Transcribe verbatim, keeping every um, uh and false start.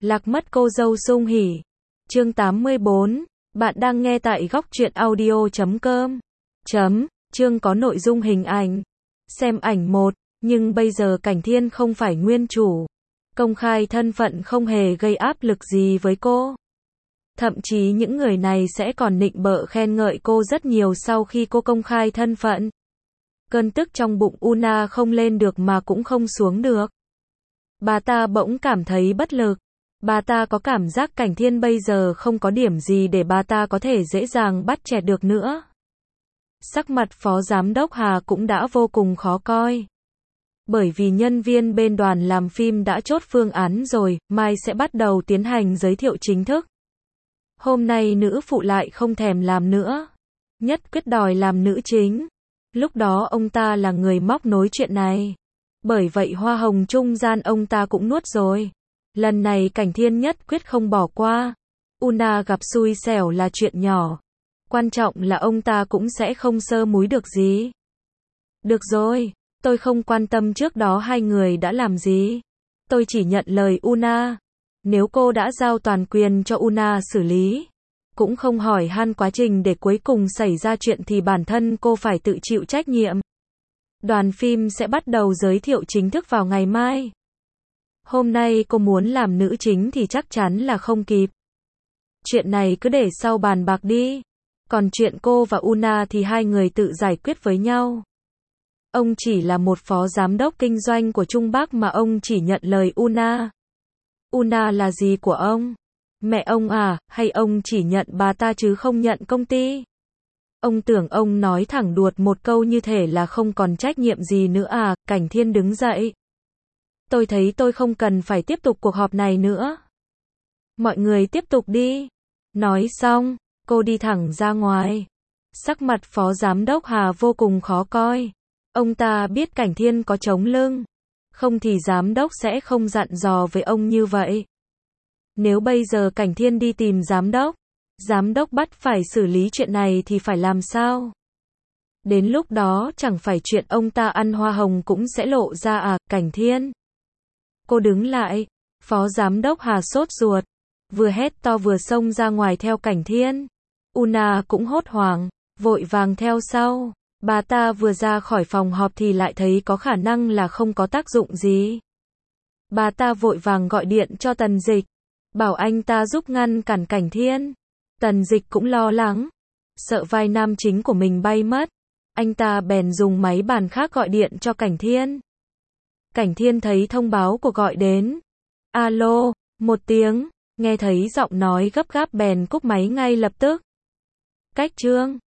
Lạc mất cô dâu Sung Hỉ. Chương tám mươi bốn. Bạn đang nghe tại góc truyện audio chấm com. Chấm. Chương có nội dung hình ảnh. Xem ảnh một. Nhưng bây giờ Cảnh Thiên không phải nguyên chủ. Công khai thân phận không hề gây áp lực gì với cô. Thậm chí những người này sẽ còn nịnh bợ khen ngợi cô rất nhiều sau khi cô công khai thân phận. Cơn tức trong bụng Una không lên được mà cũng không xuống được. Bà ta bỗng cảm thấy bất lực. Bà ta có cảm giác Cảnh Thiên bây giờ không có điểm gì để bà ta có thể dễ dàng bắt chẹt được nữa. Sắc mặt Phó Giám đốc Hà cũng đã vô cùng khó coi. Bởi vì nhân viên bên đoàn làm phim đã chốt phương án rồi, mai sẽ bắt đầu tiến hành giới thiệu chính thức. Hôm nay nữ phụ lại không thèm làm nữa. Nhất quyết đòi làm nữ chính. Lúc đó ông ta là người móc nối chuyện này. Bởi vậy hoa hồng trung gian ông ta cũng nuốt rồi. Lần này Cảnh Thiên nhất quyết không bỏ qua. Una gặp xui xẻo là chuyện nhỏ. Quan trọng là ông ta cũng sẽ không sơ múi được gì. Được rồi, tôi không quan tâm trước đó hai người đã làm gì. Tôi chỉ nhận lời Una. Nếu cô đã giao toàn quyền cho Una xử lý, cũng không hỏi han quá trình để cuối cùng xảy ra chuyện thì bản thân cô phải tự chịu trách nhiệm. Đoàn phim sẽ bắt đầu giới thiệu chính thức vào ngày mai. Hôm nay cô muốn làm nữ chính thì chắc chắn là không kịp. Chuyện này cứ để sau bàn bạc đi. Còn chuyện cô và Una thì hai người tự giải quyết với nhau. Ông chỉ là một phó giám đốc kinh doanh của Trung Bắc mà ông chỉ nhận lời Una. Una là gì của ông? Mẹ ông à, hay ông chỉ nhận bà ta chứ không nhận công ty? Ông tưởng ông nói thẳng đuột một câu như thể là không còn trách nhiệm gì nữa à? Cảnh Thiên đứng dậy. Tôi thấy tôi không cần phải tiếp tục cuộc họp này nữa. Mọi người tiếp tục đi. Nói xong, cô đi thẳng ra ngoài. Sắc mặt Phó Giám đốc Hà vô cùng khó coi. Ông ta biết Cảnh Thiên có chống lưng. Không thì giám đốc sẽ không dặn dò với ông như vậy. Nếu bây giờ Cảnh Thiên đi tìm giám đốc, giám đốc bắt phải xử lý chuyện này thì phải làm sao? Đến lúc đó chẳng phải chuyện ông ta ăn hoa hồng cũng sẽ lộ ra à? Cảnh Thiên. Cô đứng lại. Phó Giám đốc Hà sốt ruột. Vừa hét to vừa xông ra ngoài theo Cảnh Thiên. Una cũng hốt hoảng, vội vàng theo sau. Bà ta vừa ra khỏi phòng họp thì lại thấy có khả năng là không có tác dụng gì. Bà ta vội vàng gọi điện cho Tần Dịch, bảo anh ta giúp ngăn cản Cảnh Thiên. Tần Dịch cũng lo lắng, sợ vai nam chính của mình bay mất. Anh ta bèn dùng máy bàn khác gọi điện cho Cảnh Thiên. Cảnh Thiên thấy thông báo của gọi đến. Alo, một tiếng, nghe thấy giọng nói gấp gáp bèn cúp máy ngay lập tức. Cách Trương,